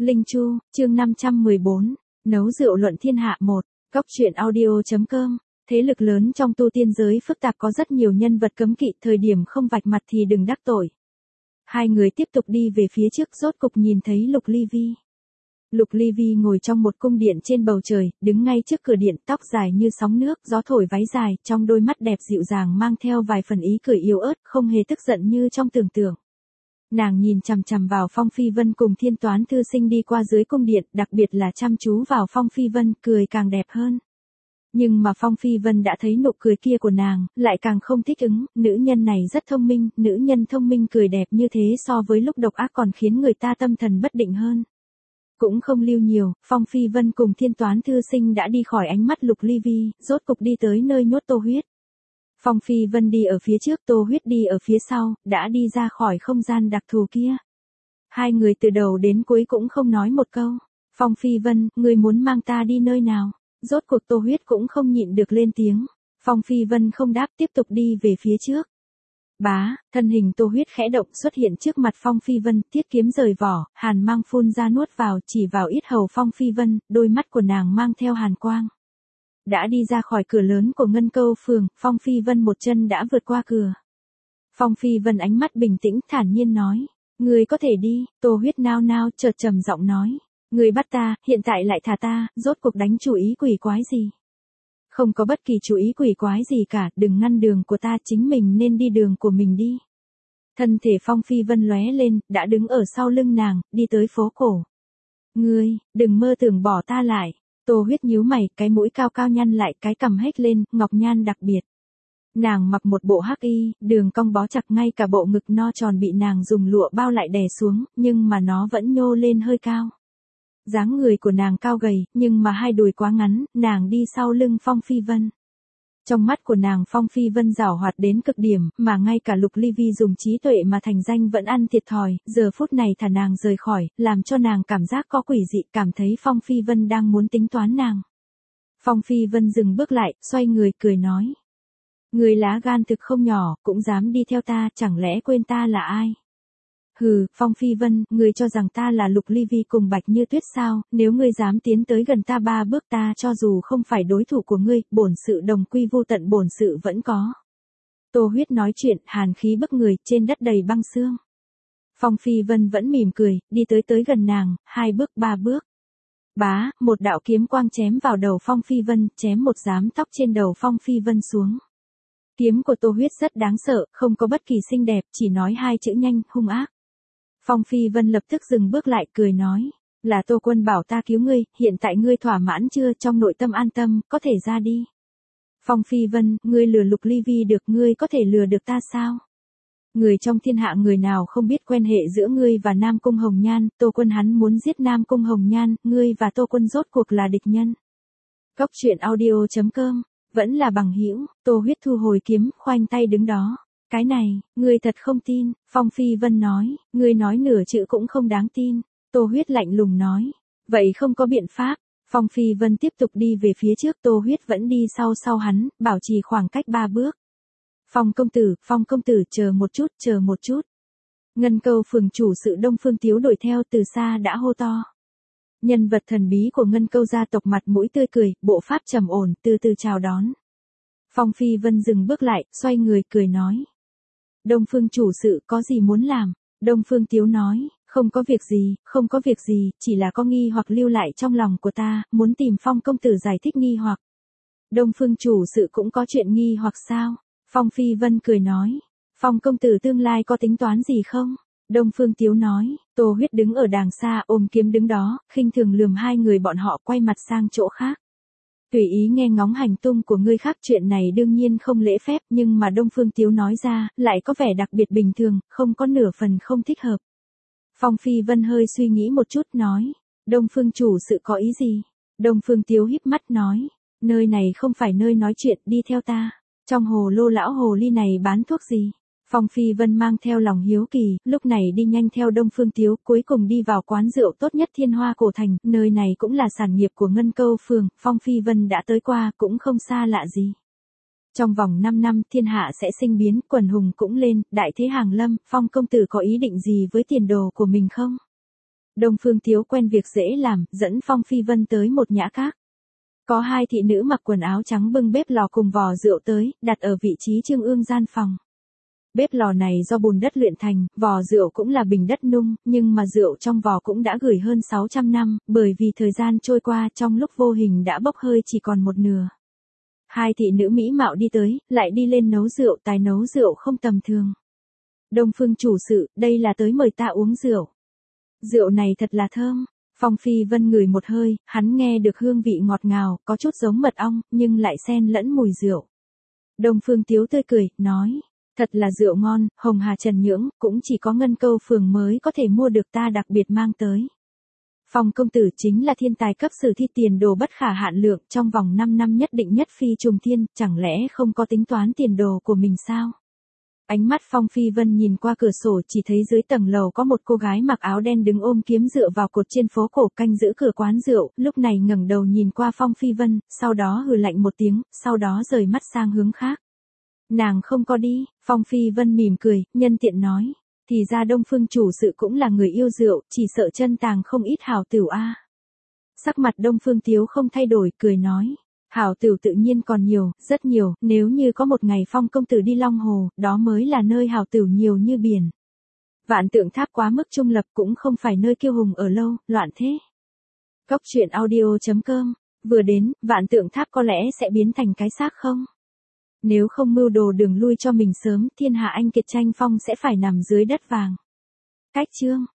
Linh Chu, chương 514, nấu rượu luận thiên hạ 1, góc truyện audio.com. Thế lực lớn trong tu tiên giới phức tạp có rất nhiều nhân vật cấm kỵ, thời điểm không vạch mặt thì đừng đắc tội. Hai người tiếp tục đi về phía trước, rốt cục nhìn thấy Lục Ly Vi. Lục Ly Vi ngồi trong một cung điện trên bầu trời, đứng ngay trước cửa điện, tóc dài như sóng nước, gió thổi váy dài, trong đôi mắt đẹp dịu dàng mang theo vài phần ý cười yếu ớt, không hề tức giận như trong tưởng tượng. Nàng nhìn chằm chằm vào Phong Phi Vân cùng Thiên Toán thư sinh đi qua dưới cung điện, đặc biệt là chăm chú vào Phong Phi Vân, cười càng đẹp hơn. Nhưng mà Phong Phi Vân đã thấy nụ cười kia của nàng, lại càng không thích ứng, nữ nhân này rất thông minh, nữ nhân thông minh cười đẹp như thế so với lúc độc ác còn khiến người ta tâm thần bất định hơn. Cũng không lưu nhiều, Phong Phi Vân cùng Thiên Toán thư sinh đã đi khỏi ánh mắt Lục Ly Vi, rốt cục đi tới nơi nhốt Tô Huyết. Phong Phi Vân đi ở phía trước, Tô Huyết đi ở phía sau, đã đi ra khỏi không gian đặc thù kia. Hai người từ đầu đến cuối cũng không nói một câu. Phong Phi Vân, ngươi muốn mang ta đi nơi nào? Rốt cuộc Tô Huyết cũng không nhịn được lên tiếng. Phong Phi Vân không đáp, tiếp tục đi về phía trước. Bá, thân hình Tô Huyết khẽ động xuất hiện trước mặt Phong Phi Vân, thiết kiếm rời vỏ, hàn mang phun ra nuốt vào, chỉ vào yết hầu Phong Phi Vân, đôi mắt của nàng mang theo hàn quang. Đã đi ra khỏi cửa lớn của Ngân Câu phường, Phong Phi Vân một chân đã vượt qua cửa. Phong Phi Vân ánh mắt bình tĩnh thản nhiên nói, ngươi có thể đi. Tô Huyết nao nao chợt trầm giọng nói, ngươi bắt ta, hiện tại lại thả ta, rốt cuộc đánh chủ ý quỷ quái gì? Không có bất kỳ chủ ý quỷ quái gì cả, đừng ngăn đường của ta, chính mình nên đi đường của mình đi. Thân thể Phong Phi Vân lóe lên, đã đứng ở sau lưng nàng, đi tới phố cổ. Ngươi, đừng mơ tưởng bỏ ta lại. Tô Huyết nhíu mày, cái mũi cao cao nhăn lại, cái cằm hếch lên, ngọc nhan đặc biệt. Nàng mặc một bộ hắc y, đường cong bó chặt, ngay cả bộ ngực no tròn bị nàng dùng lụa bao lại đè xuống, nhưng mà nó vẫn nhô lên hơi cao. Dáng người của nàng cao gầy, nhưng mà hai đùi quá ngắn, nàng đi sau lưng Phong Phi Vân. Trong mắt của nàng Phong Phi Vân giảo hoạt đến cực điểm, mà ngay cả Lục Ly Vi dùng trí tuệ mà thành danh vẫn ăn thiệt thòi, giờ phút này thả nàng rời khỏi, làm cho nàng cảm giác có quỷ dị, cảm thấy Phong Phi Vân đang muốn tính toán nàng. Phong Phi Vân dừng bước lại, xoay người cười nói. Người lá gan thực không nhỏ, cũng dám đi theo ta, chẳng lẽ quên ta là ai? Hừ, Phong Phi Vân, ngươi cho rằng ta là Lục Ly Vi cùng Bạch Như Tuyết sao? Nếu ngươi dám tiến tới gần ta 3 bước, ta cho dù không phải đối thủ của ngươi, bổn sự đồng quy vu tận, bổn sự vẫn có. Tô Huyết nói chuyện, hàn khí bức người, trên đất đầy băng xương. Phong Phi Vân vẫn mỉm cười, đi tới gần nàng, 2 bước 3 bước. Bá, một đạo kiếm quang chém vào đầu Phong Phi Vân, chém một rám tóc trên đầu Phong Phi Vân xuống. Kiếm của Tô Huyết rất đáng sợ, không có bất kỳ xinh đẹp, chỉ nói 2 chữ nhanh, hung ác. Phong Phi Vân lập tức dừng bước lại, cười nói, là Tô Quân bảo ta cứu ngươi, hiện tại ngươi thỏa mãn chưa, trong nội tâm an tâm, có thể ra đi. Phong Phi Vân, ngươi lừa Lục Ly Vi được, ngươi có thể lừa được ta sao? Người trong thiên hạ người nào không biết quan hệ giữa ngươi và Nam Cung Hồng Nhan, Tô Quân hắn muốn giết Nam Cung Hồng Nhan, ngươi và Tô Quân rốt cuộc là địch nhân. Góc truyện audio.com, vẫn là bằng hữu. Tô Huyết thu hồi kiếm, khoanh tay đứng đó. Cái này, ngươi thật không tin, Phong Phi Vân nói, ngươi nói nửa chữ cũng không đáng tin. Tô Huyết lạnh lùng nói, vậy không có biện pháp. Phong Phi Vân tiếp tục đi về phía trước, Tô Huyết vẫn đi sau hắn, bảo trì khoảng cách 3 bước. Phong công tử, chờ một chút. Ngân Câu phường chủ sự Đông Phương Tiếu đuổi theo từ xa đã hô to. Nhân vật thần bí của Ngân Câu gia tộc mặt mũi tươi cười, bộ pháp trầm ổn, từ từ chào đón. Phong Phi Vân dừng bước lại, xoay người cười nói. Đông Phương chủ sự có gì muốn làm? Đông Phương Tiếu nói, không có việc gì, chỉ là có nghi hoặc lưu lại trong lòng của ta, muốn tìm Phong công tử giải thích nghi hoặc. Đông Phương chủ sự cũng có chuyện nghi hoặc sao? Phong Phi Vân cười nói, Phong công tử tương lai có tính toán gì không? Đông Phương Tiếu nói, Tô Huyết đứng ở đàng xa ôm kiếm đứng đó, khinh thường lườm hai người bọn họ, quay mặt sang chỗ khác. Tùy ý nghe ngóng hành tung của ngươi khác, chuyện này đương nhiên không lễ phép, nhưng mà Đông Phương Tiếu nói ra, lại có vẻ đặc biệt bình thường, không có nửa phần không thích hợp. Phong Phi Vân hơi suy nghĩ một chút nói, Đông Phương chủ sự có ý gì? Đông Phương Tiếu híp mắt nói, nơi này không phải nơi nói chuyện, đi theo ta. Trong hồ lô lão hồ ly này bán thuốc gì? Phong Phi Vân mang theo lòng hiếu kỳ, lúc này đi nhanh theo Đông Phương Tiếu, cuối cùng đi vào quán rượu tốt nhất Thiên Hoa Cổ Thành, nơi này cũng là sản nghiệp của Ngân Câu phường, Phong Phi Vân đã tới qua, cũng không xa lạ gì. Trong vòng 5 năm, thiên hạ sẽ sinh biến, quần hùng cũng lên, đại thế hàng lâm, Phong công tử có ý định gì với tiền đồ của mình không? Đông Phương Tiếu quen việc dễ làm, dẫn Phong Phi Vân tới một nhã các. Có hai thị nữ mặc quần áo trắng bưng bếp lò cùng vò rượu tới, đặt ở vị trí trung ương gian phòng. Bếp lò này do bùn đất luyện thành, vò rượu cũng là bình đất nung, nhưng mà rượu trong vò cũng đã gửi hơn 600 năm, bởi vì thời gian trôi qua trong lúc vô hình đã bốc hơi chỉ còn một nửa. Hai thị nữ mỹ mạo đi tới, lại đi lên nấu rượu, tài nấu rượu không tầm thường. Đông Phương chủ sự, đây là tới mời ta uống rượu. Rượu này thật là thơm. Phong Phi Vân ngửi một hơi, hắn nghe được hương vị ngọt ngào, có chút giống mật ong, nhưng lại xen lẫn mùi rượu. Đông Phương Tiếu tươi cười, nói, thật là rượu ngon, Hồng Hà Trần Nhưỡng, cũng chỉ có Ngân Câu phường mới có thể mua được, ta đặc biệt mang tới. Phong công tử chính là thiên tài cấp sử thi, tiền đồ bất khả hạn lượng, trong vòng 5 năm nhất định nhất phi trùng thiên, chẳng lẽ không có tính toán tiền đồ của mình sao? Ánh mắt Phong Phi Vân nhìn qua cửa sổ, chỉ thấy dưới tầng lầu có một cô gái mặc áo đen đứng ôm kiếm dựa vào cột trên phố cổ canh giữ cửa quán rượu, lúc này ngẩng đầu nhìn qua Phong Phi Vân, sau đó hừ lạnh một tiếng, sau đó rời mắt sang hướng khác. Nàng không có đi, Phong Phi Vân mỉm cười, nhân tiện nói, thì ra Đông Phương chủ sự cũng là người yêu rượu, chỉ sợ chân tàng không ít hảo tửu a. Sắc mặt Đông Phương Tiếu không thay đổi, cười nói. Hảo tửu tự nhiên còn nhiều, rất nhiều, nếu như có một ngày Phong công tử đi Long Hồ, đó mới là nơi hảo tửu nhiều như biển. Vạn Tượng Tháp quá mức trung lập, cũng không phải nơi kiêu hùng ở lâu, loạn thế. Cốc truyện audio.com, vừa đến, Vạn Tượng Tháp có lẽ sẽ biến thành cái xác không? Nếu không mưu đồ đường lui cho mình sớm, thiên hạ anh kiệt tranh phong sẽ phải nằm dưới đất vàng. Cách chương